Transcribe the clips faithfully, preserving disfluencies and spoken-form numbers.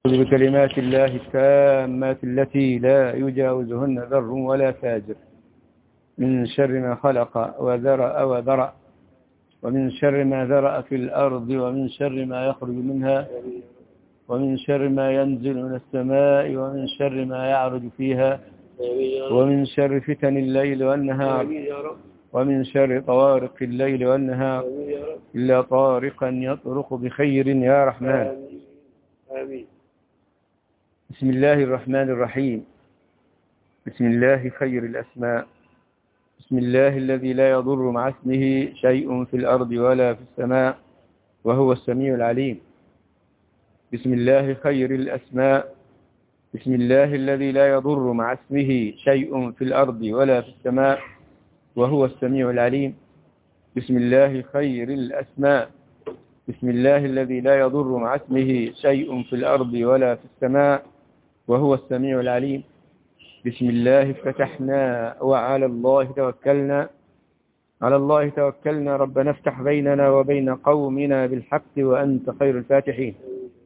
بكلمات الله التامات التي لا يجاوزهن ذر ولا فاجر، من شر ما خلق وذرأ وذرأ، ومن شر ما ذرأ في الأرض، ومن شر ما يخرج منها، ومن شر ما ينزل من السماء، ومن شر ما يعرج فيها، ومن شر فتن الليل والنهار، ومن شر طوارق الليل والنهار، إلا طارقا يطرق بخير يا رحمن. آمين. بسم الله الرحمن الرحيم. بسم الله خير الأسماء. بسم الله الذي لا يضر مع اسمه شيء في الأرض ولا في السماء وهو السميع العليم. بسم الله خير الأسماء. بسم الله الذي لا يضر مع اسمه شيء في الأرض ولا في السماء وهو السميع العليم. بسم الله خير الأسماء. بسم الله الذي لا يضر مع اسمه شيء في الأرض ولا في السماء وهو السميع العليم. بسم الله فتحنا وعلى الله توكلنا. على الله توكلنا ربنا افتح بيننا وبين قومنا بالحق وأنت خير الفاتحين.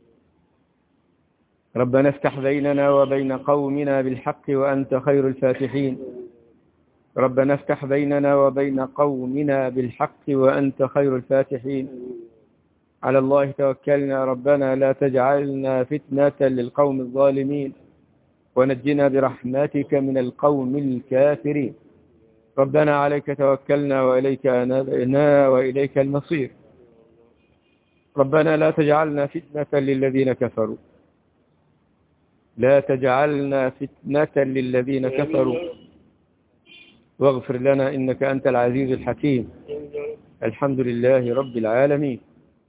ربنا افتح بيننا وبين قومنا بالحق وأنت خير الفاتحين. ربنا افتح بيننا وبين قومنا بالحق وأنت خير الفاتحين. على الله توكلنا ربنا لا تجعلنا فتنة للقوم الظالمين ونجنا برحمتك من القوم الكافرين. ربنا عليك توكلنا وإليك أنابنا وإليك المصير. ربنا لا تجعلنا فتنة للذين كفروا. لا تجعلنا فتنة للذين كفروا واغفر لنا إنك أنت العزيز الحكيم. الحمد لله رب العالمين.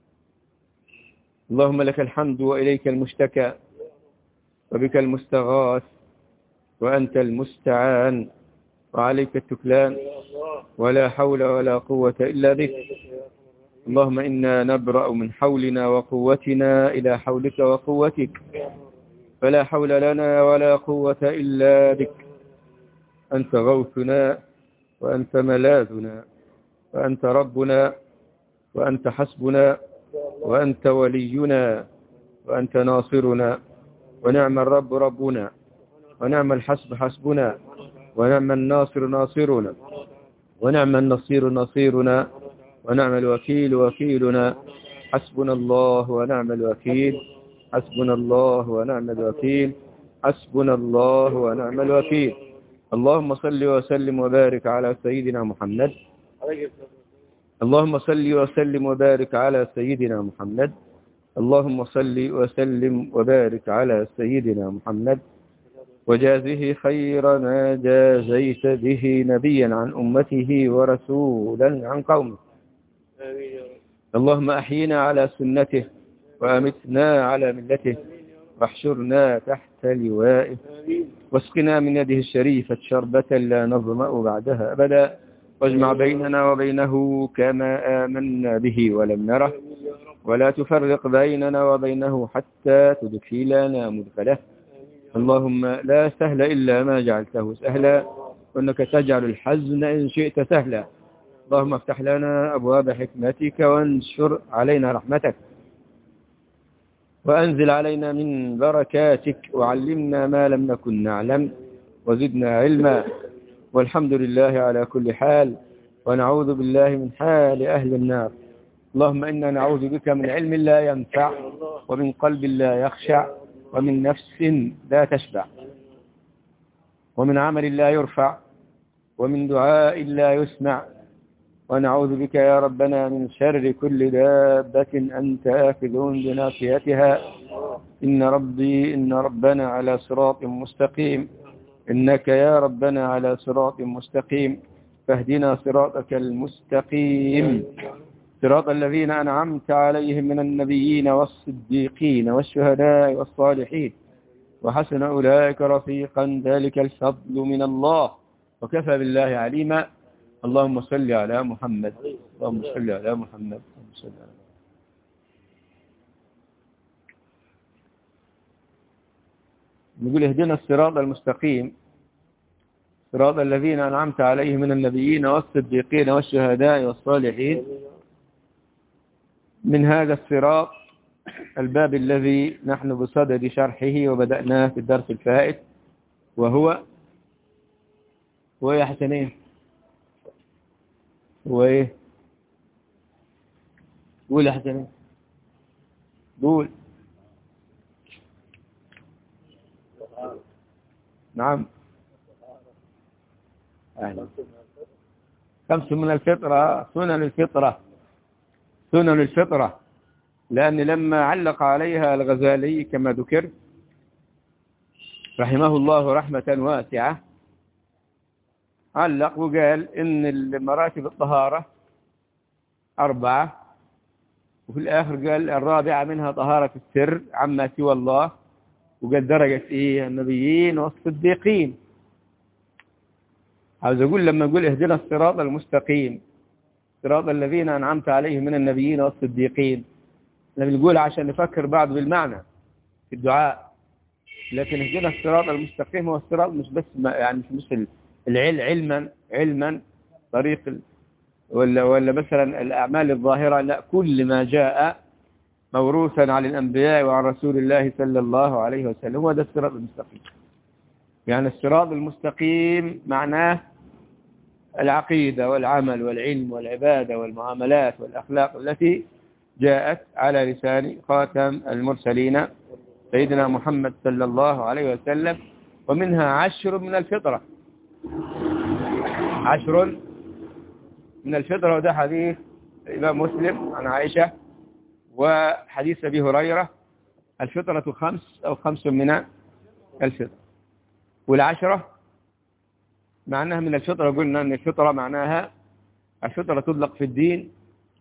اللهم لك الحمد وإليك المشتكى وبك المستغاث وأنت المستعان وعليك التكلان ولا حول ولا قوة إلا بك. اللهم إنا نبرأ من حولنا وقوتنا إلى حولك وقوتك، فلا حول لنا ولا قوة إلا بك. أنت غوثنا وأنت ملاذنا وأنت ربنا وأنت حسبنا وأنت ولينا وأنت ناصرنا، ونعم الرب ربنا ونعم الحسب حسبنا ونعم الناصر ناصرنا ونعم النصير نصيرنا ونعم الوكيل وكيلنا. حسبنا الله ونعم الوكيل. حسبنا الله ونعم الوكيل. حسبنا الله ونعم الوكيل. اللهم صل وسلم وبارك على سيدنا محمد. اللهم صل وسلم وبارك على سيدنا محمد. اللهم صل وسلم وبارك على سيدنا محمد وجازه خير ما جازيت به نبيا عن أمته ورسولا عن قومه. اللهم أحينا على سنته وأمتنا على ملته واحشرنا تحت لوائه واسقنا من يده الشريفة شربة لا نظمأ بعدها أبدا، واجمع بيننا وبينه كما آمنا به ولم نره، ولا تفرق بيننا وبينه حتى تدخلنا مدخله. اللهم لا سهل إلا ما جعلته سهلا، وأنك تجعل الحزن إن شئت سهلا. اللهم افتح لنا أبواب حكمتك وانشر علينا رحمتك وأنزل علينا من بركاتك وعلمنا ما لم نكن نعلم وزدنا علما. والحمد لله على كل حال، ونعوذ بالله من حال أهل النار. اللهم إنا نعوذ بك من علم لا ينفع ومن قلب لا يخشع ومن نفس لا تشبع ومن عمل لا يرفع ومن دعاء لا يسمع. ونعوذ بك يا ربنا من شر كل دابة أنت آخذ بناصيتها. إن ربي إن ربنا على صراط مستقيم. إنك يا ربنا على صراط مستقيم، فاهدنا صراطك المستقيم، صراط الذين أنعمت عليهم من النبيين والصديقين والشهداء والصالحين وحسن أولئك رفيقا، ذلك الفضل من الله وكفى بالله عليما. اللهم صل على محمد. اللهم صل على محمد. اللهم صل على محمد. نقول اهدنا الصراط المستقيم، صراط الذين أنعمت عليهم من النبيين والصديقين والشهداء والصالحين. من هذا الصراط الباب الذي نحن بصدد شرحه وبدأناه في الدرس الفائت، وهو ويا حسنين وإيه قول يا حسنين قول. نعم أهلا. خمس من الفطرة، سنن الفطرة، سنن الفطرة، لأن لما علق عليها الغزالي كما ذكر رحمه الله رحمة واسعة، علق وقال إن مراتب الطهارة أربعة، وفي الآخر قال الرابعة منها طهارة السر عما سوى الله، وقال درجة إيه النبيين والصديقين. عاوز أقول لما نقول اهدنا الصراط المستقيم صراط الذين أنعمت عليهم من النبيين والصديقين، لما نقول عشان نفكر بعض بالمعنى في الدعاء، لكن اهدنا الصراط المستقيم هو الصراط مش بس يعني مش العلم علما علما طريق ولا ولا مثلا الأعمال الظاهرة، لا، كل ما جاء موروثا عن الأنبياء وعن رسول الله صلى الله عليه وسلم هو ده الصراط المستقيم. يعني الصراط المستقيم معناه العقيدة والعمل والعلم والعبادة والمعاملات والأخلاق التي جاءت على لسان خاتم المرسلين سيدنا محمد صلى الله عليه وسلم، ومنها عشر من الفطرة، عشر من الفطرة، وده حديث الإمام مسلم عن عائشة وحديث أبي هريرة، الفطرة خمس أو خمس من الفطرة. والعشرة معناها من الفطرة، قلنا أن الفطرة معناها الفطرة تطلق في الدين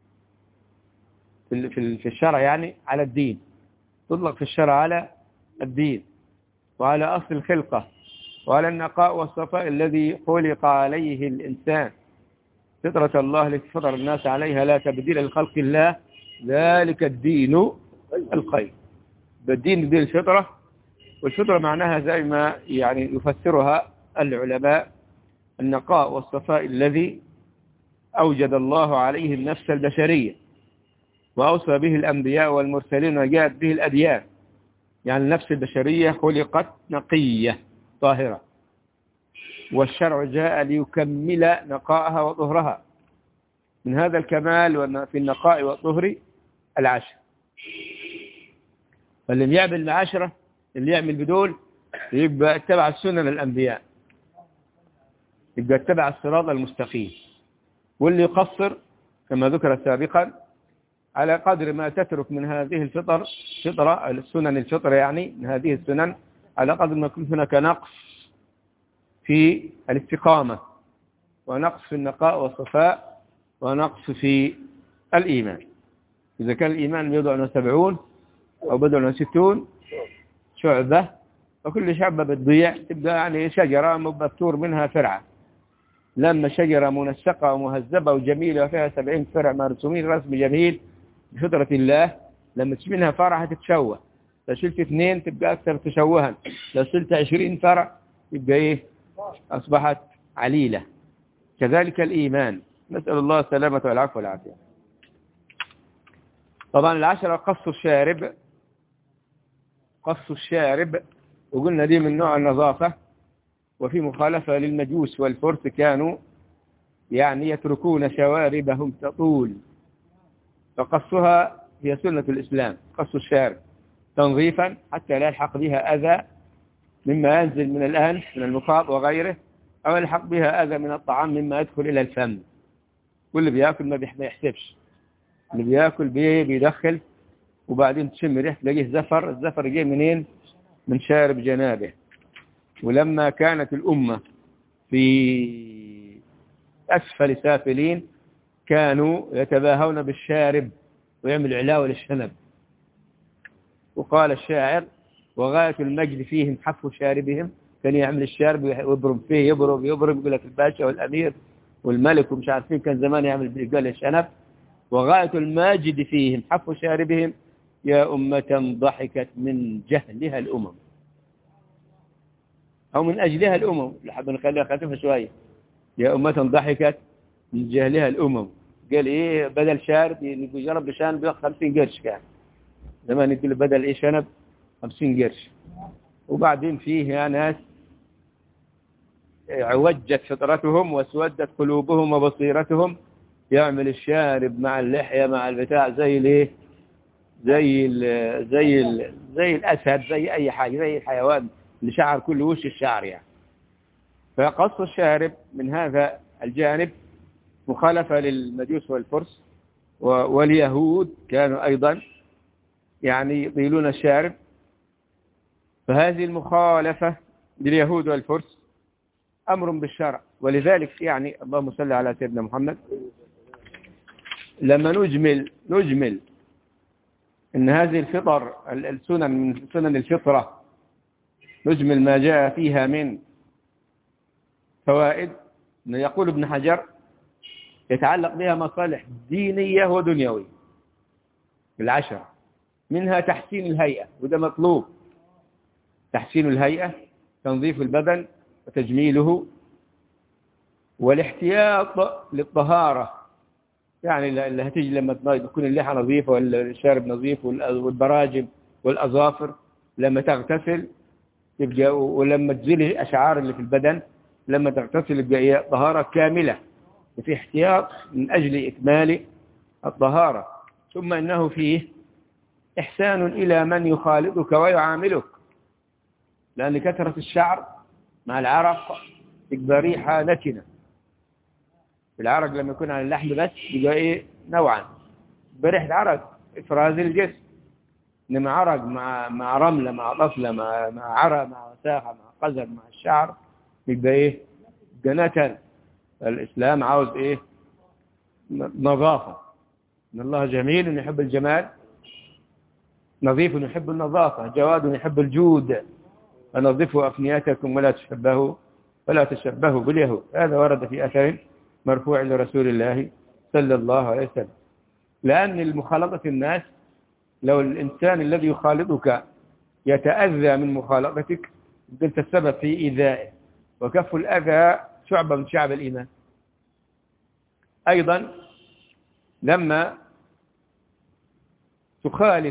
في في الشرع، يعني على الدين، تطلق في الشرع على الدين وعلى أصل الخلقة وعلى النقاء والصفاء الذي خلق عليه الإنسان، فطرة الله التي فطر الناس عليها لا تبديل لخلق الله ذلك الدين القيم. بالدين دي الفطرة، والفطرة معناها زي ما يعني يفسرها العلماء النقاء والصفاء الذي أوجد الله عليه النفس البشرية وأوصى به الأنبياء والمرسلين وجاءت به الأديان. يعني النفس البشرية خلقت نقية طاهرة، والشرع جاء ليكمل نقائها وطهرها. من هذا الكمال في النقاء والطهر العشر، فاللي يعمل العشرة اللي يعمل بدول يبقى اتبع السنن الأنبياء، يبقى اتبع الصراط المستقيم. واللي يقصر كما ذكر سابقا على قدر ما تترك من هذه الفطر فطرة السنن الفطرة، يعني من هذه السنن على قدر ما يكون هناك نقص في الاستقامة ونقص في النقاء والصفاء ونقص في الإيمان. إذا كان الإيمان بضع وسبعون أو بضع وستون شعبة، وكل شعبة بتضيع تبقى يعني شجرة مبتور منها فرعة، لما شجرة منسقة ومهذبة وجميلة وفيها سبعين فرع مرسومين رسم جميل بفطرة الله، لما تشيل منها فرع هتتشوه، لو شلت اثنين تبقى أكثر تشوها، لو شلت عشرين فرع يبقى إيه أصبحت عليلة. كذلك الإيمان، نسأل الله السلامة والعفو والعافية. طبعا العشرة قص الشارب، قص الشارب وقلنا دي من نوع النظافة، وفي مخالفة للمجوس والفرس كانوا يعني يتركون شواربهم تطول، فقصها هي سنة الإسلام، قص الشارب تنظيفا حتى لا يلحق بها أذى مما ينزل من الأنف من المخاط وغيره، أو يلحق بها أذى من الطعام مما يدخل إلى الفم. واللي بيأكل ما بيحسبش، اللي بيأكل بيدخل وبعدين تشم ريحة تلاقيه زفر، الزفر جاي منين؟ من شارب جنابه. ولما كانت الأمة في أسفل سافلين كانوا يتباهون بالشارب ويعمل علاوة للشنب، وقال الشاعر وغاية المجد فيهم حفو شاربهم، كان يعمل الشارب ويبرم فيه، يبرم يبرم يقول لك الباشا والأمير والملك ومش عارفين، كان زمان يعمل برجال الشنب. وغاية الماجد فيهم حفو شاربهم يا أمة ضحكت من جهلها الأمم، أو من أجلها الأمم، لحد نخليها خفيفة شوية، يا أمة ضحكت من جهلها الأمم. قال إيه بدل شارب يجرب بشان بيأخذ خمسين قرش كان، زمان يقول بدل إيه شنب خمسين قرش. وبعدين فيه ناس عوجت فطرتهم واسودت قلوبهم وبصيرتهم، يعمل الشارب مع اللحية مع البتاع زي الايه، زي ال زي ال زي الأسد، زي أي حاجة، زي الحيوان اللي شعر كل وش الشعر يعني. فقص الشارب من هذا الجانب مخالفة للمجوس والفرس واليهود، كانوا أيضا يعني يطيلون الشارب. فهذه المخالفة لليهود والفرس أمر بالشرع. ولذلك يعني اللهم صل على سيدنا محمد، لما نجمل نجمل إن هذه الفطر السنن من سنن الفطرة، نجمل ما جاء فيها من فوائد. يقول ابن حجر يتعلق بها مصالح دينية ودنيوية العشرة، منها تحسين الهيئة، وده مطلوب. تحسين الهيئة، تنظيف البدن وتجميله، والاحتياط للطهارة، يعني اللي هتيجي لما تكون اللحى نظيفة والشارب نظيف والبراجم والأظافر لما تغتسل تبقى، ولما تزيل الأشعار اللي في البدن لما تغتسل يبقى طهارة كاملة، وفي احتياط من أجل إكمال الطهارة. ثم إنه فيه إحسان إلى من يخالطك ويعاملك، لأن كثرة الشعر مع العرق تبقى ريحة نتنة. العرق لما يكون على اللحم بس يبقى إيه نوعا بريحة عرق إفراز الجسم، إنما عرق مع مع رملة مع طفلة مع مع عرق مع وساخة مع قذر مع الشعر يبقى إيه جنة. الإسلام عاوز إيه نظافة، إن الله جميل يحب الجمال، نظيف يحب النظافة، جواد يحب الجود، فنظفوا أفنياتكم ولا تشبهوا ولا تشبهوا باليهود. هذا ورد في أثر مرفوع لرسول الله صلى الله عليه وسلم. لأن المخالطة الناس، لو الإنسان الذي يخالطك يتأذى من مخالطتك أنت السبب في إيذائه، وكف الأذى شعبة من شعب الإيمان. أيضا لما تخالف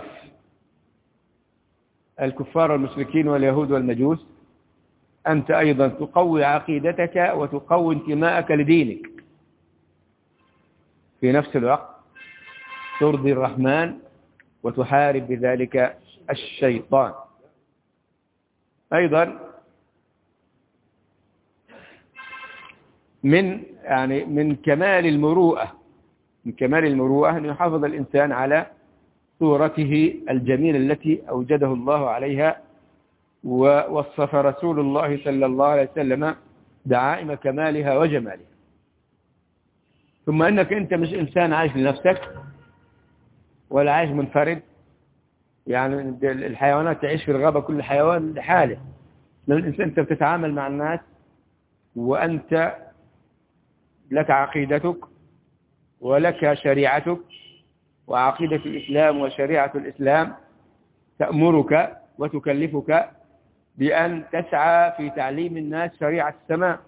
الكفار والمشركين واليهود والمجوس أنت أيضا تقوي عقيدتك وتقوي انتماءك لدينك، في نفس الوقت ترضي الرحمن وتحارب بذلك الشيطان. أيضا من يعني من كمال المروءة من كمال المروءة أن يحافظ الإنسان على صورته الجميلة التي أوجده الله عليها، ووصف رسول الله صلى الله عليه وسلم دعائم كمالها وجمالها. ثم أنك أنت مش إنسان عايش لنفسك ولا عايش منفرد، يعني الحيوانات تعيش في الغابة كل حيوان لحاله، الإنسان أنت بتتعامل مع الناس وأنت لك عقيدتك ولك شريعتك، وعقيدة الإسلام وشريعة الإسلام تأمرك وتكلفك بأن تسعى في تعليم الناس شريعة السماء،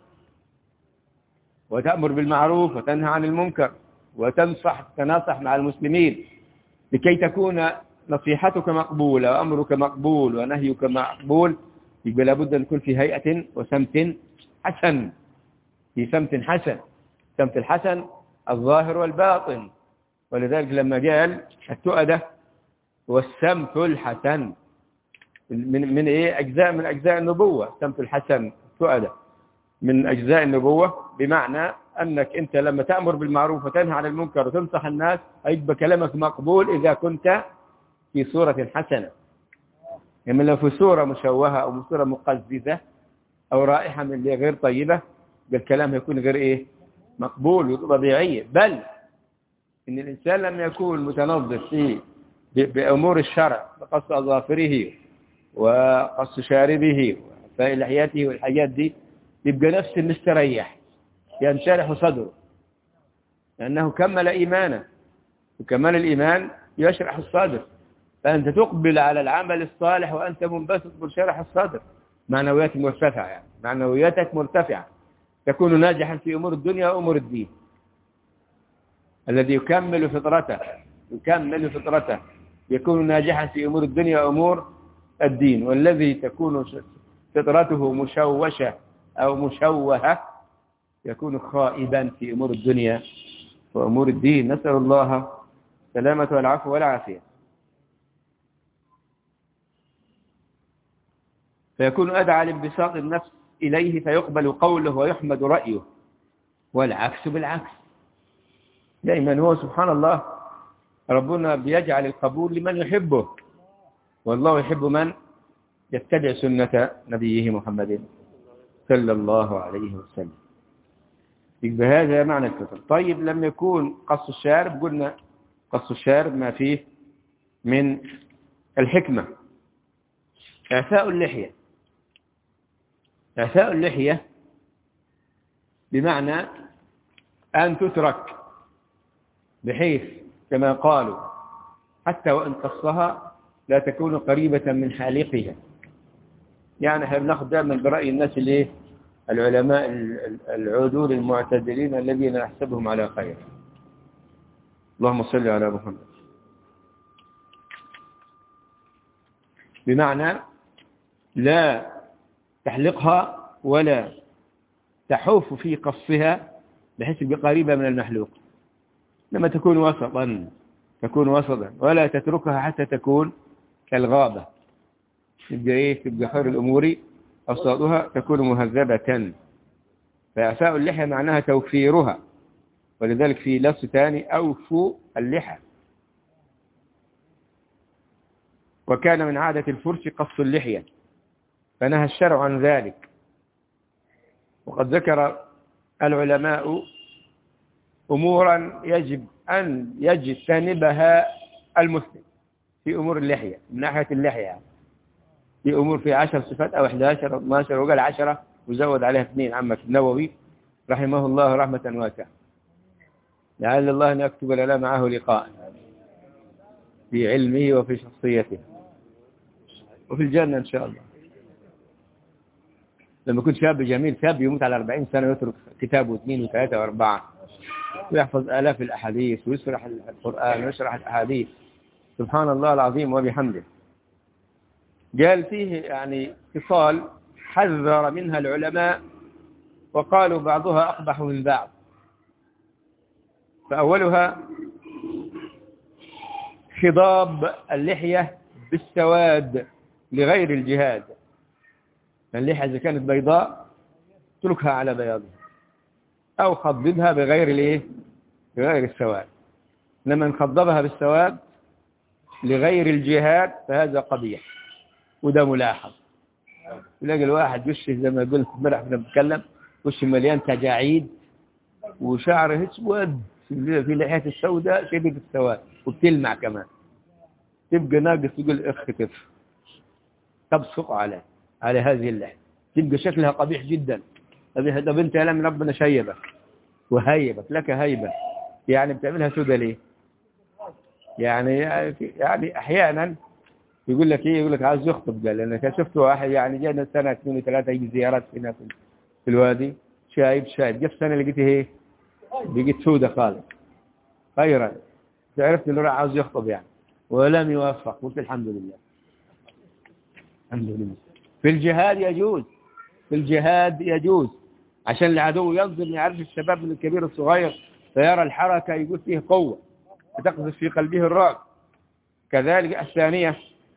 وتأمر بالمعروف وتنهى عن المنكر وتنصح تناصح مع المسلمين لكي تكون نصيحتك مقبولة وأمرك مقبول ونهيك مقبول. يبقى لابد أن يكون في هيئة وسمت حسن، في سمت حسن، سمت الحسن الظاهر والباطن. ولذلك لما قال التؤدة والسمت الحسن من من ايه اجزاء من اجزاء النبوة، سمت الحسن التؤدة من اجزاء النبوة، بمعنى انك انت لما تأمر بالمعروف وتنهى عن المنكر وتنصح الناس هيبقى كلامك مقبول اذا كنت في صورة حسنة. يعني لو في صورة مشوهة او صورة مقززة او رائحة من اللي غير طيبة الكلام هيكون غير ايه مقبول وطبيعي. بل إن الإنسان لم يكون متنظف في بأمور الشرع بقص أظافره وقص شاربه وفاء لحياته والحاجات دي، يبقى نفسه مستريح ينشرح صدره، لأنه كمل إيمانه، وكمال الإيمان يشرح الصدر. فأنت تقبل على العمل الصالح وأنت منبسط بشرح الصدر، معنوياتك مرتفعة، يعني معنوياتك مرتفعة، تكون ناجحا في أمور الدنيا وأمور الدين. الذي يكمل فطرته يكمل فطرته يكون ناجحا في أمور الدنيا وأمور الدين، والذي تكون فطرته مشوشة أو مشوهة يكون خائبا في أمور الدنيا وأمور الدين. نسأل الله السلامة والعفو والعافية. فيكون أدعى لانبساط النفس إليه فيقبل قوله ويحمد رأيه، والعكس بالعكس. دائما هو سبحان الله ربنا بيجعل القبول لمن يحبه، والله يحب من يتبع سنة نبيه محمد صلى الله عليه وسلم. بهذا معنى الفطر. طيب لم يكون قص الشارب، قلنا قص الشارب ما فيه من الحكمة. إعفاء اللحية، إعفاء اللحية بمعنى أن تترك بحيث كما قالوا حتى وإن قصها لا تكون قريبة من حالقها. يعني احنا بناخذ دائما برأي الناس اللي العلماء العدول المعتدلين الذين نحسبهم على خير. اللهم صل على محمد. بمعنى لا تحلقها ولا تحوف في قصها بحيث بقريبة من المحلوق، لما تكون وسطا تكون وسطا ولا تتركها حتى تكون كالغابة، تبقى ايه تبقى خير الأمور أوساطها تكون مهذبة. فإعفاء اللحية معناها توفيرها، ولذلك في لفظ ثاني أوفوا اللحى. وكان من عادة الفرس قص اللحية فنهى الشرع عن ذلك. وقد ذكر العلماء أمورا يجب أن يجتنبها المسلم في أمور اللحية، من ناحية اللحية يعني. في أمور في عشر صفات أو إحدى عشر أو اثنا عشر، وقال عشرة وزود عليها اثنين عمك النووي رحمه الله رحمة واسعة. لعل الله أن يكتب لنا معه لقاء في علمه وفي شخصيته وفي الجنة إن شاء الله. لما كنت شاب جميل، شاب يموت على أربعين سنة ويترك كتاب واثنين وثلاثة وأربعة ويحفظ آلاف الأحاديث ويشرح القرآن ويشرح الأحاديث، سبحان الله العظيم وبحمده. قال فيه يعني خصال حذر منها العلماء وقالوا بعضها أقبح من بعض. فأولها خضاب اللحية بالسواد لغير الجهاد. اللحية إذا كانت بيضاء تركها على بياضها، أو خضبها بغير الايه بغير السواد. لما نخضبها بالسواد لغير الجهاد فهذا قبيح، وده ملاحظ. تلاقي الواحد وشه زي ما قلت امبارح كنا بنتكلم، وشه مليان تجاعيد وشعره اسود في لحية السوداء شديد السواد وبتلمع كمان، تبقى ناقص تقول اخ كتف تبصق على على هذه اللحية، تبقى شكلها قبيح جدا. طب طب انت يا لم ربنا شيبك وهيبك لك هيبة، يعني بتعملها سودة ليه؟ يعني يعني احيانا يقول لك ايه، يقول لك عايز يخطب. قال انا شفت واحد يعني جانا سنه اثنين وثلاثه يجي زيارات هنا في الوادي، شايب شايب جف سنه لقيته ايه لقيت سودة خالص خيرا، عرفت انه راح عاوز يخطب يعني ولم يوفق. قلت الحمد لله الحمد لله. في الجهاد يجوز، في الجهاد يجوز عشان العدو ينظر يعرف الشباب من الكبير الصغير فيرى الحركه يقول فيه قوه فتقذف في قلبه الرعب. كذلك الثانيه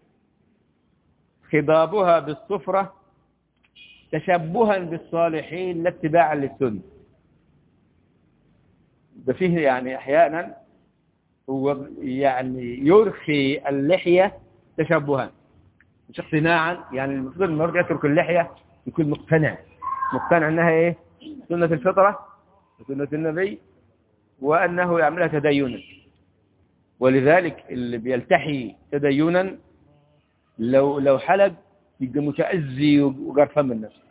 خضابها بالصفرة تشبها بالصالحين لا اتباعا للسنة. ده فيه يعني احيانا هو يعني يرخي اللحية تشبها مش اقتناعا. يعني المفروض المرء يترك اللحية يكون مقتنع مقتنع انها ايه سنة الفطرة وسنة النبي وانه يعملها تدينا. ولذلك اللي بيلتحي تدينا لو لو حلق يبقى متأذي وقرفان من نفسه،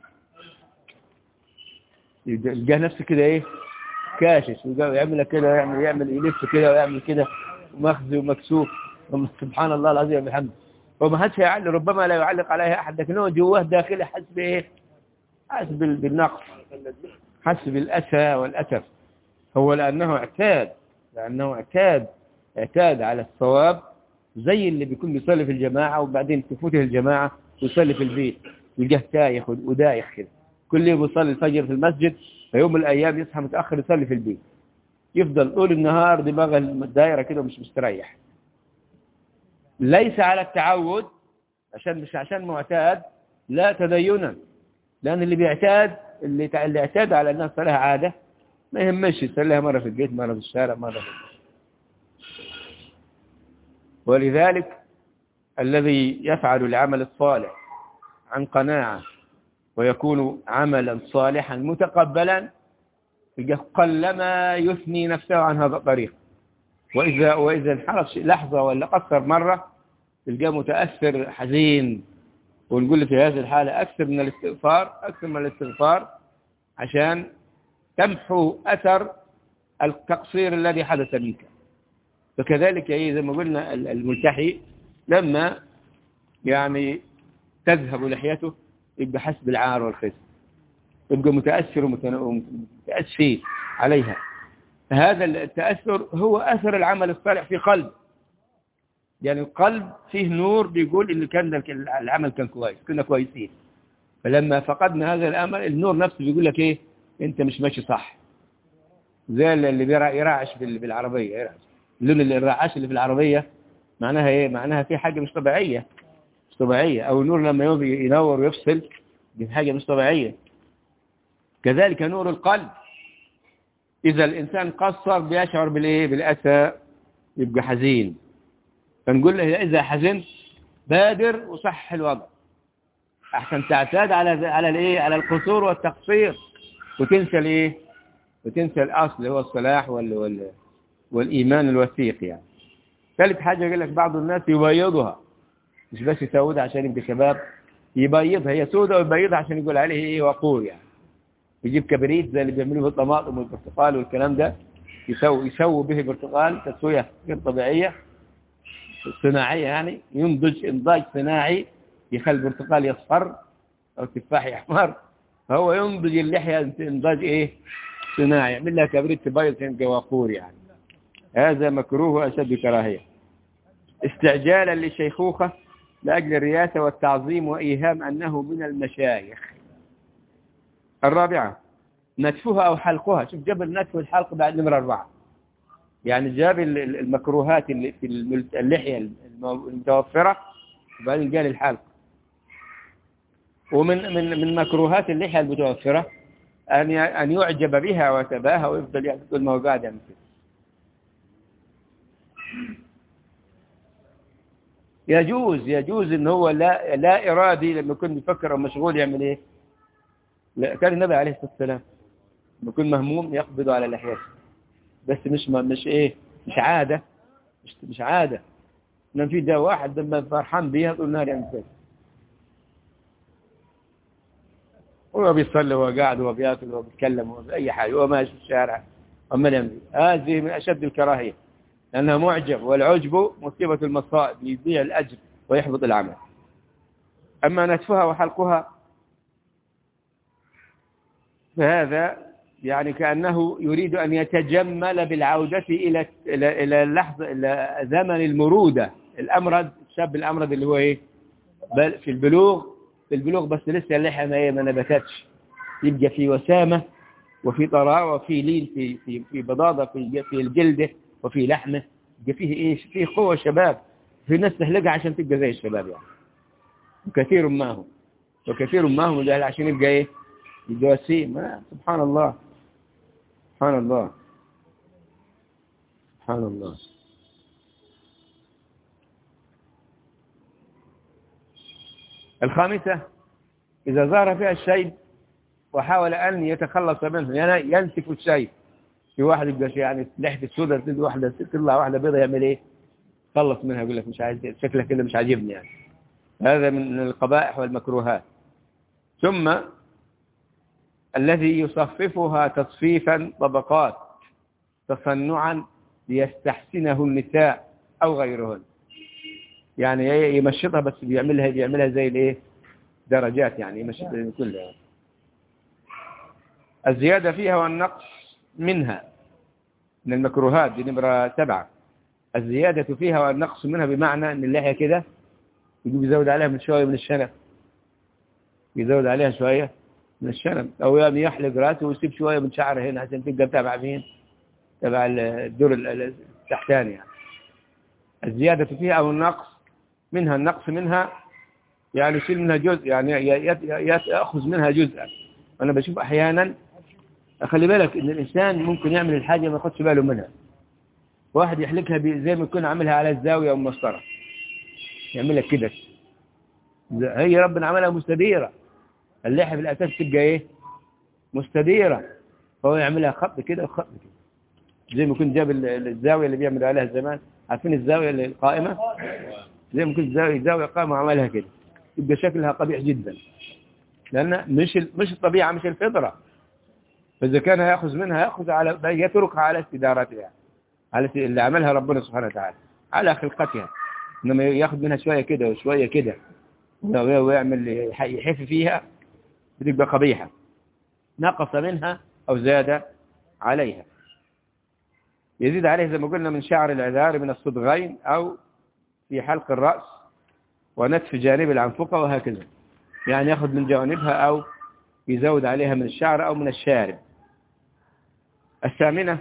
يلقى نفسه كده ايه كاشش ويعمل كده يعمل يعمل يلف كده ويعمل كده ومخزي ومكسوف. سبحان الله العظيم وبحمده. وما حدش يعلق، ربما لا يعلق عليها احد، لكن هو جواه داخله حس بايه؟ حس بالنقص، حس بالاسى والاسف. هو لانه اعتاد لانه اعتاد اعتاد على الصواب زي اللي بيكون بيصلي في الجماعة وبعدين تفوته الجماعة ويصلي في البيت يلقاه تايخ ودايخ كده، كل يوم يصلي الفجر في المسجد، فيوم من الأيام يصحى متأخر يصلي في البيت، يفضل طول النهار دماغه الدائرة كده ومش مستريح. ليس على التعود، عشان مش عشان معتاد، لا تدينا، لأن اللي بيعتاد اللي اللي اعتاد على الناس صلاها عادة ما يهمش يصليها مرة في البيت مرة في الشارع مرة في البيت. ولذلك الذي يفعل العمل الصالح عن قناعة ويكون عملا صالحا متقبلا قلما يثني نفسه عن هذا الطريق، وإذا وإذا انحرف لحظة ولا قصر مرة تلقاه متأثر حزين. ونقول في هذه الحالة أكثر من الاستغفار، أكثر من الاستغفار عشان تمحو أثر التقصير الذي حدث منك. فكذلك زي ما قلنا الملتحي لما يعني تذهب لحيته يبقى حسب العار والخزي، يبقى متأثر ومتأسف عليها. هذا التأثر هو أثر العمل الصالح في قلب، يعني القلب فيه نور بيقول إن كان العمل كان كويس، كنا كويسين. فلما فقدنا هذا الأمل النور نفسه بيقول لك إيه، أنت مش ماشي صح. زي اللي بيرعش بالعربية، يرعش اللون اللي الرعاش اللي في العربية معناها إيه؟ معناها في حاجة مش طبيعية، مش طبيعية. أو النور لما ينور ويفصل دي حاجة مش طبيعية. كذلك نور القلب، إذا الإنسان قصر بيشعر بالإيه؟ بالأسى، يبقى حزين. فنقول له إذا حزن بادر وصح الوضع، أحسن تعتاد على على الإيه؟ على القصور والتقصير وتنسى الإيه؟ وتنسى الأصل هو الصلاح وال وال والإيمان الوثيق. يعني ثالث حاجة يقول لك بعض الناس يبيضها، مش بس يسودها عشان يبقى شباب، يبيضها، هي سودة ويبيضها عشان يقول عليه إيه؟ وقور. يعني يجيب كبريت زي اللي بيعملوه بالطماطم والبرتقال والكلام ده، يسوي يسوي به برتقال تسوية غير طبيعية صناعية، يعني ينضج انضاج صناعي يخلي البرتقال يصفر أو تفاح يحمر، فهو ينضج اللحية انضاج إيه؟ صناعي، يعمل لها كبريت تبيض عشان وقور. يعني هذا مكروه وأشد كراهية. استعجالا للشيخوخة لأجل الرياسة والتعظيم وإيهام أنه من المشايخ. الرابعة نتفها أو حلقها. شوف جاب النتف والحلق بعد نمرة أربعة، يعني جاب المكروهات اللي في اللحية المتوفرة وبعدين قال الحلق. ومن من من مكروهات اللحية المتوفرة أن أن يعجب بها وتباهى ويفضل يقول ما هو قاعد يعمل كده. يجوز يجوز إن هو لا لا إرادي لما يكون بيفكر أو مشغول يعمل إيه. لا، كان النبي عليه الصلاة والسلام لما يكون مهموم يقبض على لحيته، بس مش مش إيه، مش عادة، مش مش عادة. لما في ده واحد لما فرحان بيها يقول نار يعمل كده، هو بيصلي وهو قاعد وهو بياكل وهو بيتكلم وهو بأي حاجة وهو ماشي في الشارع وعمال يعمل. هذه من أشد الكراهية لأنها معجب، والعجب مصيبة المصائب، يضيع الأجر ويحبط العمل. أما نتفها وحلقها فهذا يعني كأنه يريد أن يتجمل بالعودة إلى إلى إلى اللحظة، إلى زمن المرودة، الأمرد، الشاب الأمرد اللي هو إيه بل في البلوغ، في البلوغ بس لسه اللحية ما ما نبتتش، يبقى في وسامة وفي طراوة وفي لين، في في في بضاضة في في الجلده وفي لحمه، يبقى فيه إيه؟ فيه قوة شباب. في ناس تهلقها عشان تبقى زي الشباب يعني، وكثير ما هو وكثير ما هو ده عشان يبقى إيه؟ يبقى وسيم. سبحان الله سبحان الله سبحان الله. الخامسة إذا ظهر فيها الشيء وحاول أن يتخلص منه، يعني ينسف الشيء. في واحد يبقى يعني لحية السوداء تطلع واحدة تطلع واحدة بيضة، يعمل إيه؟ خلص منها، يقول لك مش عايز، شكلك كده مش عاجبني. يعني هذا من القبائح والمكروهات. ثم الذي يصففها تصفيفا طبقات تصنعا ليستحسنه النساء أو غيرهن، يعني يمشطها بس بيعملها بيعملها زي الايه درجات، يعني يمشطها كلها. الزيادة فيها والنقص منها من المكروهات دي نمرة سبعة. الزيادة فيها والنقص منها، بمعنى أن اللحية كده يجب يزود عليها من شوية من الشنب، يزود عليها شوية من الشنب، أو يعني يحلق راسه ويسيب شوية من شعره هنا عشان تبقى تبع مين؟ تبع الدور التحتاني يعني. الزيادة فيها أو النقص منها، النقص منها يعني يشيل منها جزء، يعني يأخذ منها جزءا. أنا بشوف أحيانا، أخلي بالك إن الإنسان ممكن يعمل الحاجة ما ياخدش باله منها. واحد يحلقها زي ما يكون عاملها على الزاوية أو المسطرة، يعملها كده، هي ربنا عملها مستديرة، اللحية في الأساس تبقى إيه؟ مستديرة، فهو يعملها خط كده وخط كده، زي ما كنت جاب الزاوية اللي بيعملوا عليها زمان، عارفين الزاوية القائمة؟ زي ما كنت زاوية زاوية قائمة وعملها كده، يبقى شكلها قبيح جدا، لأن مش مش الطبيعة، مش الفطرة. فإذا كان يأخذ منها يأخذ على يتركها على استدارتها، على اللي عملها ربنا سبحانه وتعالى على خلقتها. إنما يأخذ منها شوية كده وشوية كده ويعمل يحف فيها، بتبقى قبيحة، نقص منها أو زاد عليها. يزيد عليه زي ما قلنا من شعر العذار، من الصدغين، أو في حلق الرأس ونتف جانب العنفقة، وهكذا. يعني يأخذ من جوانبها أو يزود عليها من الشعر أو من الشارب. الثامنة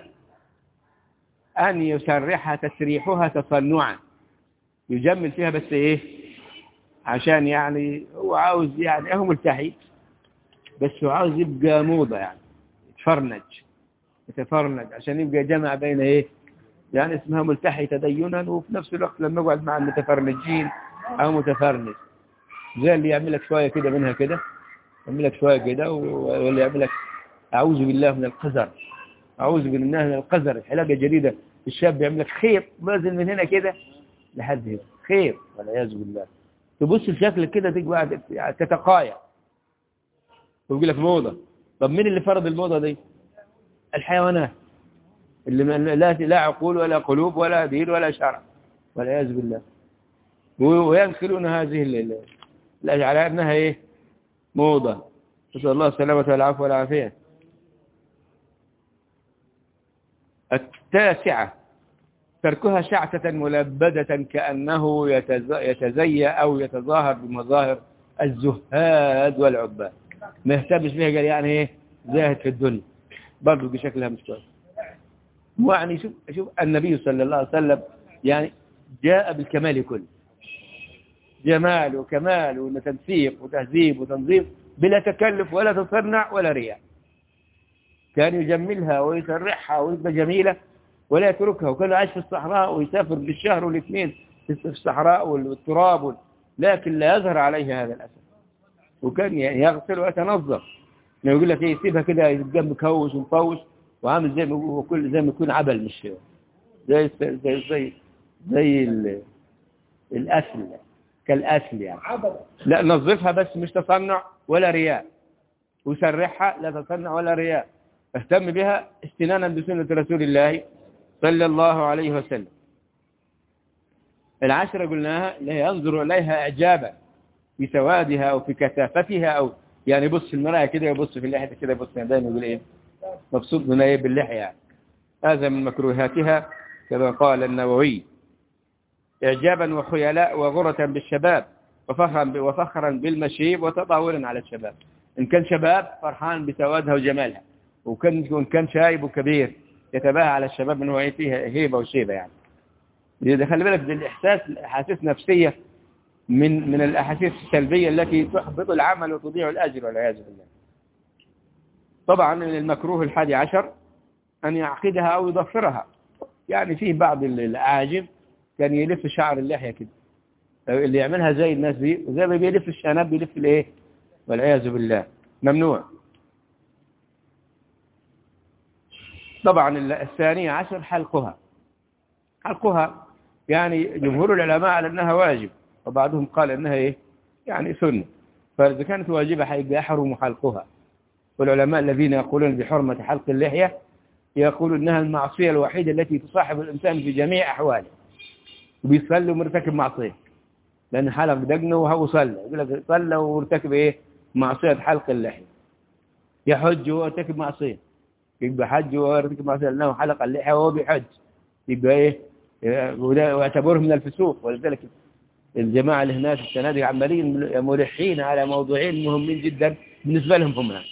أن يسرحها تسريحها تصنعا، يجمل فيها بس إيه؟ عشان يعني هو عاوز، يعني هو ملتحي بس هو عاوز يبقى موضة، يعني يتفرنج يتفرنج عشان يبقى جمع بين إيه؟ يعني اسمها ملتحي تدينا، وفي نفس الوقت لما يقعد مع المتفرنجين أو متفرنج، زي اللي يعمل لك شوية كده منها كده، يعمل لك شوية كده، واللي يعمل لك أعوذ بالله من القذر، أعوذ بالله من القذر، الحلاقة جديدة، الشاب يعمل لك خيط نازل من هنا كده لحد هنا، خيط والعياذ بالله. تبص لشكلك كده تقعد تتقايا ويقول لك موضة. طب مين اللي فرض الموضة دي؟ الحيوانات اللي لا لا عقول ولا قلوب ولا دين ولا شرع والعياذ بالله، وينكرون هذه لا على انها ايه؟ موضة. نسأل الله السلامة والعفو والعافية. التاسعة تركها شعثة ملبدة كأنه يتزي أو يتظاهر بمظاهر الزهاد والعباد، ما يهتمش بها، قال يعني ايه؟ زاهد في الدنيا، برضو بشكلها مش كويس. يعني شوف شوف النبي صلى الله عليه وسلم يعني جاء بالكمال كله، جمال وكمال وتنسيق وتهذيب وتنظيم بلا تكلف ولا تصنع ولا رياء. كان يجملها ويسرحها ويبقى جميلة ولا يتركها. وكان عايش في الصحراء ويسافر بالشهر والاثنين في الصحراء والتراب، لكن لا يظهر عليه هذا الأثر. وكان يغسل ويتنظف، يقول لك ايه؟ يسيبها كده يبقى مكوش ومفوش وعامل زي ما كل زي ما يكون عبل، مش زي زي زي زي الأسل، كالأسل يعني. لا، نظفها بس مش تصنع ولا رياء، وسرحها لا تصنع ولا رياء، اهتم بها استنانا بسنة رسول الله صلى الله عليه وسلم. العشرة قلناها اللي هي ينظر إليها إعجابا في سوادها أو في كثافتها، أو يعني يبص في المراية كده، يبص في اللحية كده، يبص دائما يقول إيه؟ مبسوط من إيه؟ باللحية يعني. هذا من مكروهاتها كما قال النووي، إعجابا وخيلاء وغرة بالشباب، وفخرا وفخرا بالمشيب وتطاولا على الشباب. إن كان شباب فرحان بسوادها وجمالها، وكان كان شايب وكبير يتباهى على الشباب من هو فيها هيبة وشيبة يعني. إذا خلي بالك بالإحساس، أحاسيس نفسية من من الأحاسيس السلبية التي تحبط العمل وتضيع الأجر والعياذ بالله. طبعا من المكروه الحادي عشر أن يعقدها أو يضفرها. يعني فيه بعض الأعاجم كان يلف شعر اللحية كده، اللي يعملها زي الناس دي، وزي ما بيلف الشنب بيلف الايه والعياذ بالله، ممنوع. طبعا الثانية عشر حلقها. حلقها يعني جمهور العلماء على أنها واجب، وبعضهم قال أنها إيه؟ يعني سنة. فإذا كانت واجبة حيبقى يحرم حلقها. والعلماء الذين يقولون بحرمة حلق اللحية يقولون أنها المعصية الوحيدة التي تصاحب الإنسان في جميع أحواله، وبيصلي ومرتكب معصية، لأن حلق دقنه وهو صلى، يقول لك صلى ومرتكب إيه؟ معصية حلق اللحية. يحج وهو يرتكب معصية، يبقى حج وهو يرتكب معصية لأنه حلق اللحية وهو بيحج، يبقى إيه؟ واعتبره من الفسوق. ولذلك الجماعة اللي هناك السنة عمالين ملحين على موضوعين مهمين جدا بالنسبة لهم هم.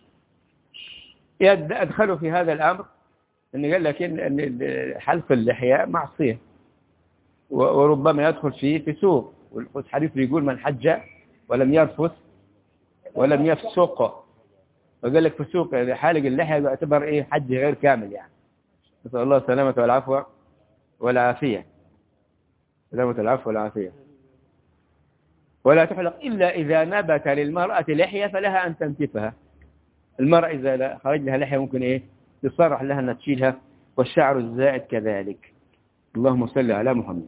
أدخلوا في هذا الأمر أن قال لك أن حلق اللحية معصية وربما يدخل فيه فسوق، والحديث بيقول من حج ولم يرفث ولم يفسق، وقال لك فسوق حالق اللحية يعتبر إيه حج غير كامل يعني. نسأل الله السلامة والعفو والعافية، سلامة العفو والعافية. ولا تحلق إلا إذا نبت للمرأة لحية فلها أن تنتفها. المرأة إذا خرج لها لحية ممكن إيه يصرح لها أن تشيلها، والشعر الزائد كذلك. اللهم صل على محمد.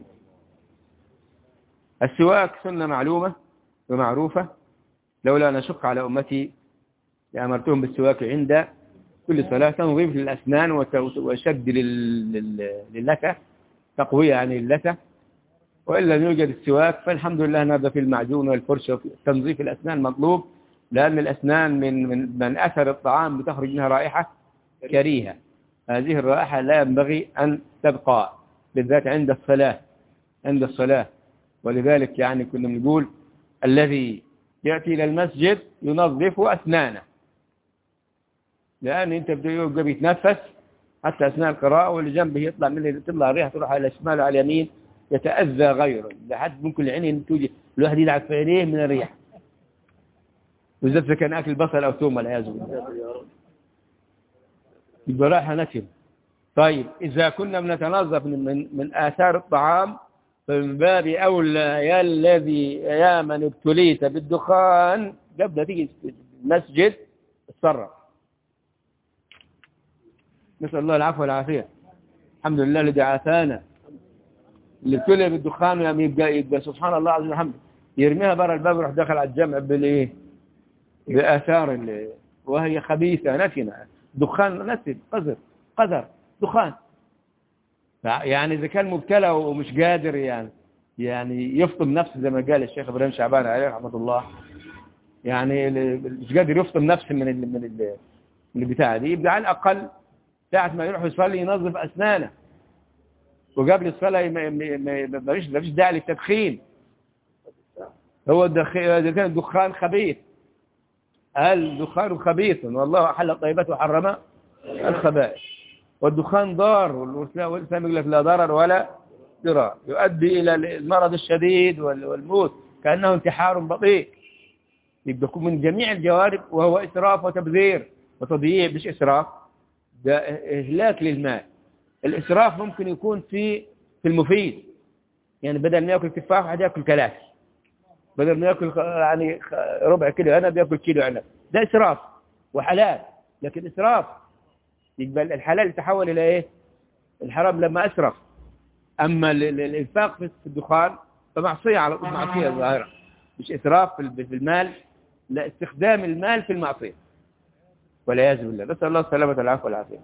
السواك سنة معلومة ومعروفة، لولا نشق على أمتي لأمرتهم بالسواك عند كل صلاة، تنظيف للأسنان وشد للثة، تقوية عن اللثة. وإن لم يوجد السواك فالحمد لله نظف المعجون والفرشة. تنظيف الأسنان مطلوب، لأن الأسنان من من من أثر الطعام بتخرج منها رائحة كريهة. هذه الرائحة لا ينبغي أن تبقى، بالذات عند الصلاة عند الصلاة. ولذلك يعني كنا بنقول الذي يأتي إلى المسجد ينظف أسنانه، لأن أنت بيبقى بيتنفس حتى أثناء القراءة، واللي جنبه يطلع منه تطلع ريحة تروح على الشمال وعلى اليمين، يتأذى غيره لحد ممكن العين توجد الواحد يلعب في عينيه من الريح، بالذات إذا كان أكل بصل أو ثوم والعياذ بالله، يبقى رايحة نتن. طيب إذا كنا بنتنظف من, من, من آثار الطعام فمن باب أولى يا الذي يا من ابتليت بالدخان قبل تيجي المسجد اتصرف. نسأل الله العفو والعافية. الحمد لله الذي عافانا. اللي ابتلي بالدخان يعني يبقى, يبقى سبحان الله عز وجل يرميها برا الباب ويروح داخل على الجمع بالايه بآثار اللي وهي خبيثة نتنة. دخان نتن قذر قذر دخان. يعني إذا كان مبتلى ومش قادر يعني يعني يفطم نفسه زي ما قال الشيخ إبراهيم شعبان عليه رحمة الله، يعني مش قادر يفطم نفسه من ال من ال من البتاعة دي، يبقى على الأقل ساعة ما يروح يصلي ينظف أسنانه، وقبل الصلاة ما فيش داعي للتدخين. هو إذا كان الدخان خبيث، الدخان خبيث والله أحل الطيبات وحرم الخبائث، والدخان ضار، والإسلام يقول لك لا ضرر ولا ضرار، يؤدي إلى المرض الشديد والموت كأنه انتحار بطيء. يبقى يكون من جميع الجوانب، وهو إسراف وتبذير وتضييع، مش إسراف، ده إهلاك للمال. الإسراف ممكن يكون في في المفيد، يعني بدل ما يأكل تفاح واحد يأكل ثلاث، بدل ما يأكل يعني ربع كيلو عنب يأكل كيلو عنب، ده إسراف وحلال. لكن إسراف يبقى الحلال يتحول إلى إيه؟ الحرام لما أسرف. أما الإنفاق في الدخان فمعصية على معصية ظاهرة، مش إسراف في المال، لا، استخدام المال في المعصية والعياذ بالله. نسأل الله السلامة والعافية والعافية.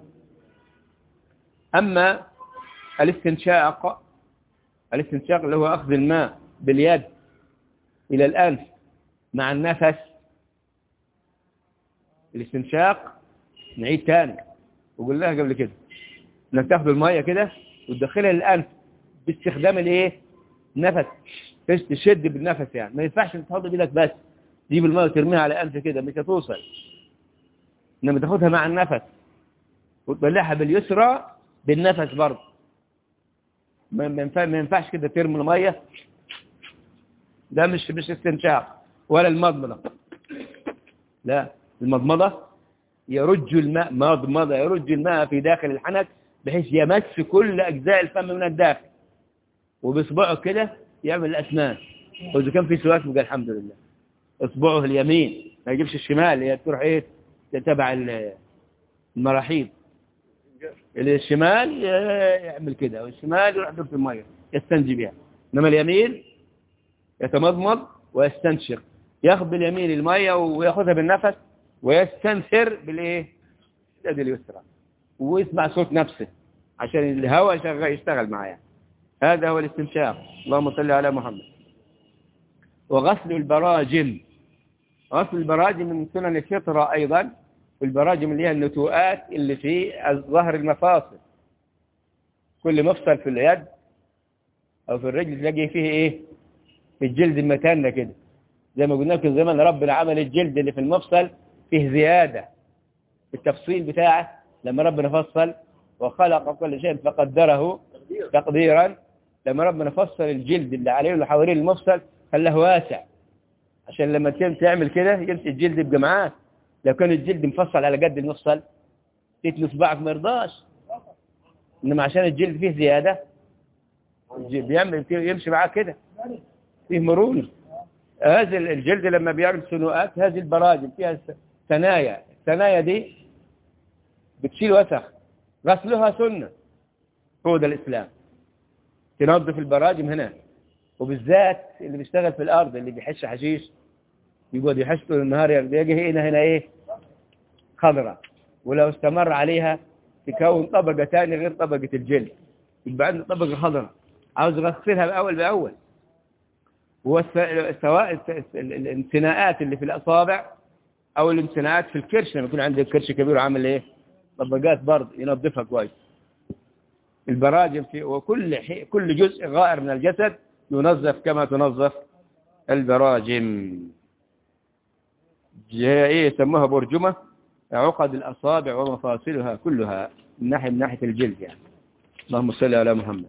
أما الاستنشاق، الاستنشاق اللي هو أخذ الماء باليد إلى الأنف مع النفس. الاستنشاق نعيد تاني وقلناها قبل كده، انك تاخذ المية كده وتدخلها للأنف باستخدام الايه نفس، تشد بالنفس. يعني ما ينفعش تحط بيدك بس تجيب المية وترميها على أنف كده مش هتوصل، انما تاخذها مع النفس وتطلعها باليسرى بالنفس برضه. ما ينفعش كده ترمي المية، ده مش مش استنشاق ولا المضمضة. لا، المضمضة يرج الماء، مضمضة يرج الماء في داخل الحنك بحيث يمس كل أجزاء الفم من الداخل، وبإصبعه كده يعمل الأسنان. وإذا كان في سواك يبقى الحمد لله إصبعه اليمين، ما يجيبش الشمال، هي تروح إيه تتبع المراحيض. الشمال يعمل كده، والشمال يروح يدور في المية يستنجي بها، إنما اليمين يتمضمض ويستنشق، ياخذ باليمين المية وياخذها بالنفس ويستنثر بالايه اليد اليسرى، ويسمع صوت نفسه عشان الهواء شغال يشتغل معاه. هذا هو الاستنشاق. اللهم صل على محمد. وغسل البراجم، غسل البراجم من سنن الفطرة أيضا، والبراجم اللي هي النتوءات اللي في ظهر المفاصل. كل مفصل في اليد أو في الرجل تلاقي فيه إيه؟ في الجلد متانة كده، زي ما قلنا لكم زمان ربنا عمل الجلد اللي في المفصل فيه زيادة. التفصيل بتاعه لما ربنا فصل وخلق كل شيء فقدره تقديرا، لما ربنا فصل الجلد اللي عليه واللي حوالين المفصل خلاه واسع، عشان لما تعمل كده يمشي الجلد يبقى معاك. لو كان الجلد مفصل على قد المفصل تتلو صباعك ما يرضاش، انما عشان الجلد فيه زيادة بيعمل يمشي معاك كده فيه مرونة. هذا الجلد لما بيعمل سنوءات، هذه البراجم فيها ثنايا، الثنايا دي بتشيل وسخ، غسلها سنة. هو ده الإسلام، تنظف البراجم هنا. وبالذات اللي بيشتغل في الأرض اللي بيحش حشيش يقعد يحش طول النهار، يجي هنا هنا إيه خضرة، ولو استمر عليها تكون طبقة ثانية غير طبقة الجلد، يبقى عندنا طبقة خضرة عاوز يغسلها بأول بأول. سواء الانتناءات اللي في الأصابع أو الانتناءات في الكرش، لما يكون عندك كرش كبير وعامل إيه طبقات برضه ينظفها كويس. البراجم في وكل حي... كل جزء غائر من الجسد ينظف كما تنظف البراجم. ايه يسموها برجمة، عقد الأصابع ومفاصلها كلها من ناحية من ناحية الجلد يعني. اللهم صل على محمد.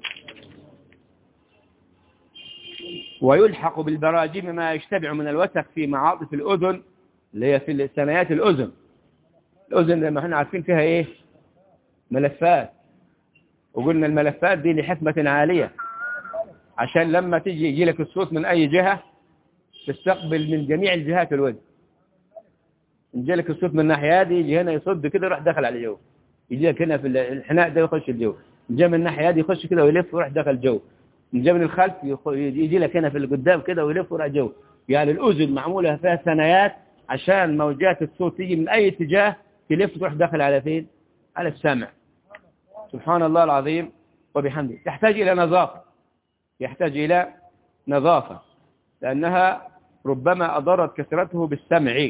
ويلحق بالبراجم ما يشتبع من الوسخ في معاطف الأذن، اللي هي في ثنايات الأذن. الأذن زي ما احنا عارفين فيها ايه ملفات، وقلنا الملفات دي لحكمة عالية، عشان لما تيجي يجي لك الصوت من أي جهة تستقبل من جميع الجهات الوجه. يجي لك الصوت من الناحية دي يجي هنا يصد كده يروح داخل على الجو، يجي لك هنا في الحناء ده يخش الجو، يجي من الناحية دي يخش كده ويلف ويروح داخل الجو، يجي من الخلف يجي لك هنا في القدام كده ويلف ويروح الجو. يعني الأذن معمولة فيها ثنايات عشان موجات الصوت تيجي من أي اتجاه تلف تروح داخل على فين؟ على السمع. سبحان الله العظيم وبحمده. تحتاج إلى نظافة، يحتاج إلى نظافة، لأنها ربما أضرت كثرته بالسمع.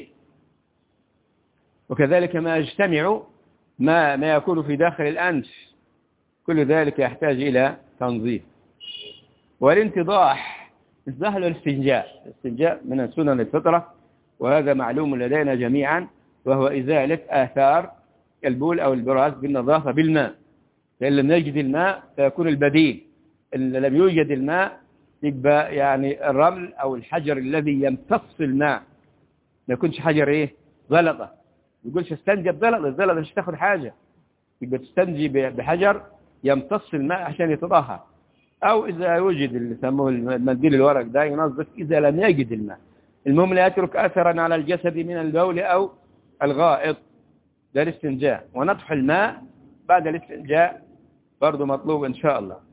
وكذلك ما يجتمع ما, ما يكون في داخل الأنف، كل ذلك يحتاج إلى تنظيف. والانتضاح الزهل والاستنجاء، الاستنجاء من السنن الفطرة، وهذا معلوم لدينا جميعا، وهو إزالة آثار البول أو البراز بالنظافة بالماء. فإن لم يجد الماء فيكون البديل، إن لم يوجد الماء يبقى يعني الرمل أو الحجر الذي يمتص الماء، ما يكونش حجر إيه زلطة. يقولش استنجي بزلطة، الزلطة مش تاخد حاجة، يبقى تستنجي بحجر يمتص الماء عشان يتطهر. أو إذا وجد اللي يسموه المنديل الورق ده ينظف إذا لم يجد الماء. المهم لا يترك أثرا على الجسد من البول أو الغائط، ده الاستنجاء. ونطح الماء بعد الاستنجاء برضو مطلوب إن شاء الله.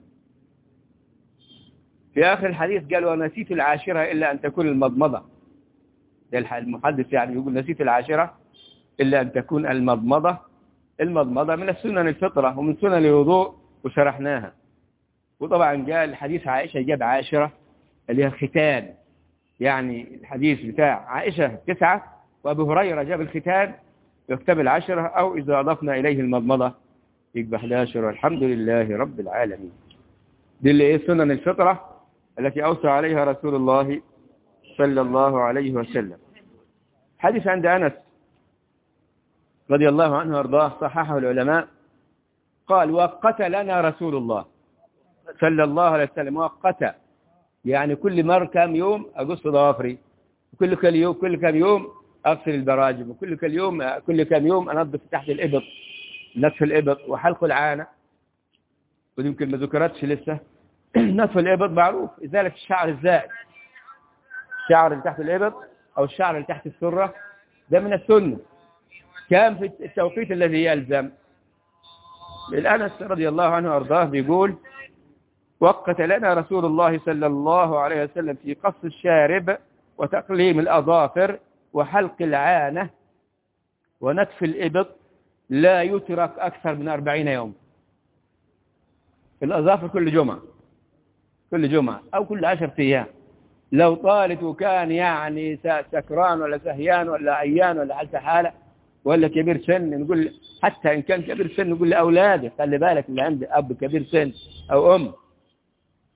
في آخر الحديث قال ونسيت العاشرة إلا أن تكون المضمضة. المحدث يعني يقول نسيت العاشرة إلا أن تكون المضمضة. المضمضة من السنن الفطرة ومن سنن الوضوء وشرحناها. وطبعا جاء الحديث عائشة جاب عاشرة اللي هي الختان، يعني الحديث بتاع عائشة تسعة وأبو هريرة جاب الختان يكتب العشرة، أو إذا أضفنا إليه المضمضة يبقى أحد عشر. والحمد لله رب العالمين. دي اللي إيه سنن الفطرة التي أوصى عليها رسول الله صلى الله عليه وسلم. حديث عند أنس رضي الله عنه وارضاه صححه العلماء، قال وقت لنا رسول الله صلى الله عليه وسلم، وقت يعني كل مر كم يوم أقص ضوافري، وكل كل يوم كل كم يوم أغسل البراجم، وكل كل يوم كل كم يوم أنظف تحت الإبط، نتف الإبط وحلق العانة. ويمكن ما ذكرتش لسه نتف الإبط معروف، إزالة الشعر الزائد، الشعر اللي تحت الإبط أو الشعر اللي تحت السرة، ده من السنة. كان في التوقيت الذي يلزم. الأنس رضي الله عنه وأرضاه بيقول وقت لنا رسول الله صلى الله عليه وسلم في قص الشارب وتقليم الأظافر وحلق العانة ونتف الإبط لا يترك أكثر من أربعين يوم. الأظافر كل جمعة، كل جمعة أو كل عشرة أيام. لو طالت وكان يعني سكران ولا سهيان ولا عيان ولا حتى حالة ولا كبير سن، نقول حتى إن كان كبير سن نقول لأولاده خلي بالك اللي عنده أب كبير سن أو أم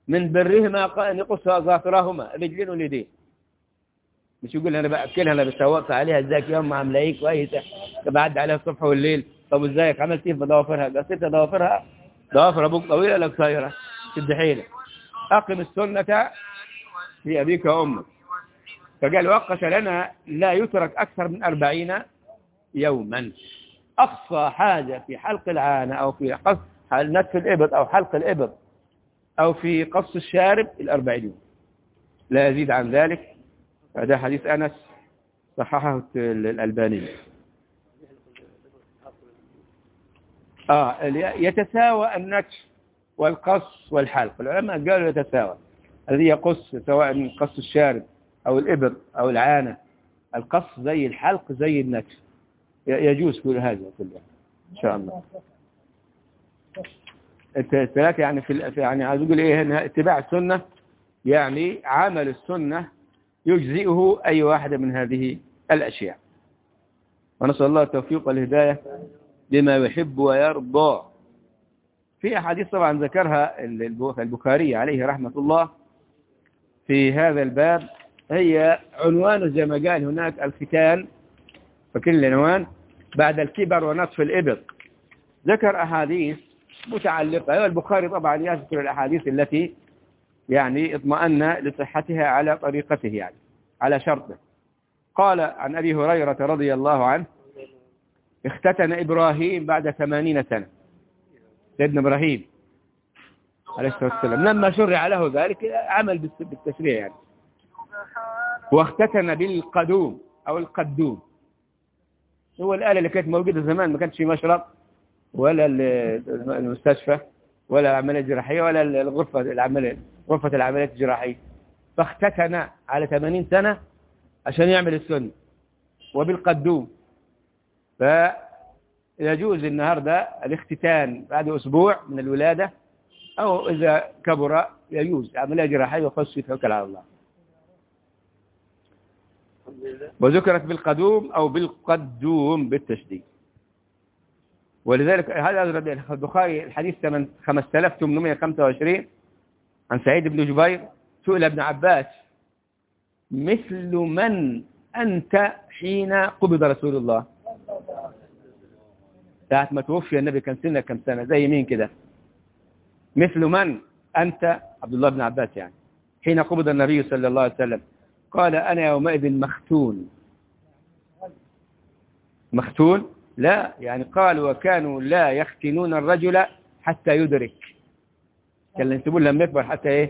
من برهما أن يقص أظافرهما رجلين واليدين. مش يقول أنا بأكلها أنا بسوقت عليها ازيك يا أم عاملة إيه كويسة بعد عليها الصبح والليل. طب ازيك عملت إيه في ضوافرها؟ قصيت ضوافرها ضوافر أبوك طويلة ولا قصيرة؟ شد حيلك أقم السنة في أبيك وأمك. فقال وقت لنا لا يترك أكثر من أربعين يوما. أقصى حاجة في حلق العانة أو في قص نتف الإبط أو حلق الإبط أو في قص الشارب الأربعين يوم لا يزيد عن ذلك. هذا حديث أنس صححه الألباني. آه يتساوى النتف والقص والحلق. العلماء قالوا يتساوى. الذي يقص سواء قص الشارب أو الإبط أو العانة القص زي الحلق زي النتف يجوز كل هذا كله إن شاء الله. الثلاثة يعني في يعني عايز أقول إيه هنا اتباع السنة يعني عمل السنة يجزئه أي واحدة من هذه الأشياء. ونسأل الله التوفيق والهداية لما يحب ويرضى. في أحاديث طبعا ذكرها البخاري عليه رحمة الله في هذا الباب هي عنوانه زي ما قال هناك الختان فكل العنوان بعد الكبر ونطف الإبط. ذكر أحاديث متعلقة. البخاري طبعا يذكر الأحاديث التي يعني اطمأن لصحتها على طريقته يعني على شرطه. قال عن أبي هريرة رضي الله عنه اختتن إبراهيم بعد ثمانين سنة. سيدنا إبراهيم عليه الصلاة والسلام لما شرع له ذلك عمل بالتشريع يعني. واختتن بالقدوم أو القدوم هو الآلة اللي كانت موجودة زمان ما كانش مشرط ولا المستشفى ولا العملية الجراحية ولا الغرفة العملية غرفة العمليات الجراحية. فاختتن على ثمانين سنة عشان يعمل السنة وبالقدوم. فيجوز النهاردة الاختتان بعد أسبوع من الولادة أو إذا كبر يجوز عملية جراحية وخش يتوكل على الله. وذكرت بالقدوم أو بالقدوم بالتشديد. ولذلك هذا البخاري الحديث خمسة آلاف وثمانمائة وخمسة وعشرين عن سعيد بن جبير سئل ابن عباس مثل من أنت حين قبض رسول الله؟ ساعة ما توفي النبي كان سنة كم سنة زي مين كده؟ مثل من أنت عبد الله بن عباس يعني حين قبض النبي صلى الله عليه وسلم؟ قال أنا يومئذ مختون. مختون لا يعني قال وكانوا لا يختنون الرجل حتى يدرك. كان ينسبون لما يكبر حتى ايه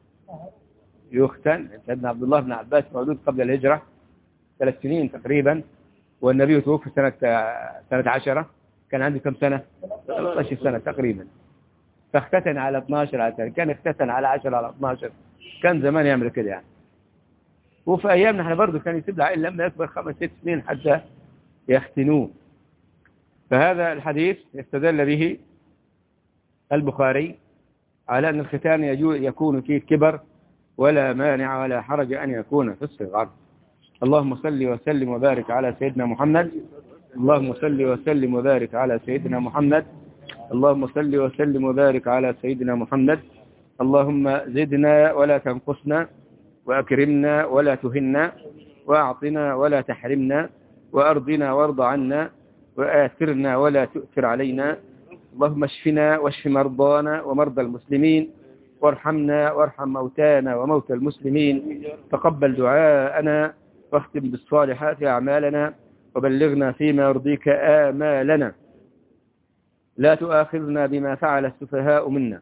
يختن. سيدنا عبد الله بن عباس مولود قبل الهجرة ثلاث سنين تقريبا والنبي توفي سنة سنة عشرة كان عنده كم سنة ثلاثة عشر سنة تقريبا. فاختتن على اثني عشر على سنة. كان اختتن على عشرة على اثني عشر كان زمان يعمل كده يعني. وفي أيامنا احنا برضه كان يسيب العائل لما يكبر خمس ست سنين حتى يختنوه. فهذا الحديث يستدل به البخاري على أن الختان يكون فيه كبر ولا مانع ولا حرج أن يكون في الصغر. اللهم صل وسلم وبارك على سيدنا محمد. اللهم صل وسلم وبارك على سيدنا محمد. اللهم صل وسلم وبارك على سيدنا محمد. اللهم زدنا ولا تنقصنا وأكرمنا ولا تهنا وأعطنا ولا تحرمنا وأرضنا وارض عنا وآثرنا ولا تؤثر علينا. اللهم اشفنا واشف مرضانا ومرضى المسلمين وارحمنا وارحم موتانا وموتى المسلمين. تقبل دعاءنا واختم بالصالحات أعمالنا وبلغنا فيما يرضيك آمالنا. لا تؤاخذنا بما فعل السفهاء منا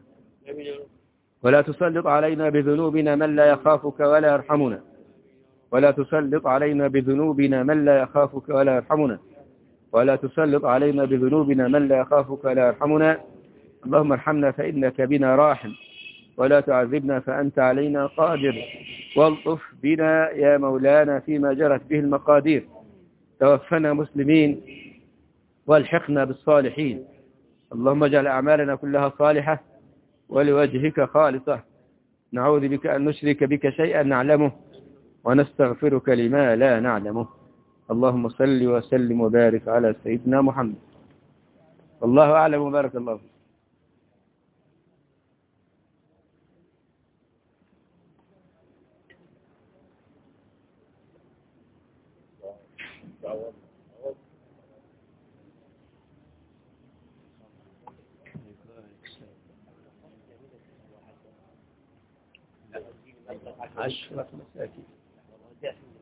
ولا تسلط علينا بذنوبنا من لا يخافك ولا يرحمنا. ولا تسلط علينا بذنوبنا من لا يخافك ولا يرحمنا. ولا تسلط علينا بذنوبنا من لا يخافك ولا يرحمنا. اللهم ارحمنا فإنك بنا راحم ولا تعذبنا فأنت علينا قادر. والطف بنا يا مولانا فيما جرت به المقادير. توفنا مسلمين والحقنا بالصالحين. اللهم اجعل أعمالنا كلها صالحة ولوجهك خالصة. نعوذ بك أن نشرك بك شيئا نعلمه ونستغفرك لما لا نعلمه. اللهم صل وسلم وبارك على سيدنا محمد. والله أعلم وبارك الله. عشرة مساكين.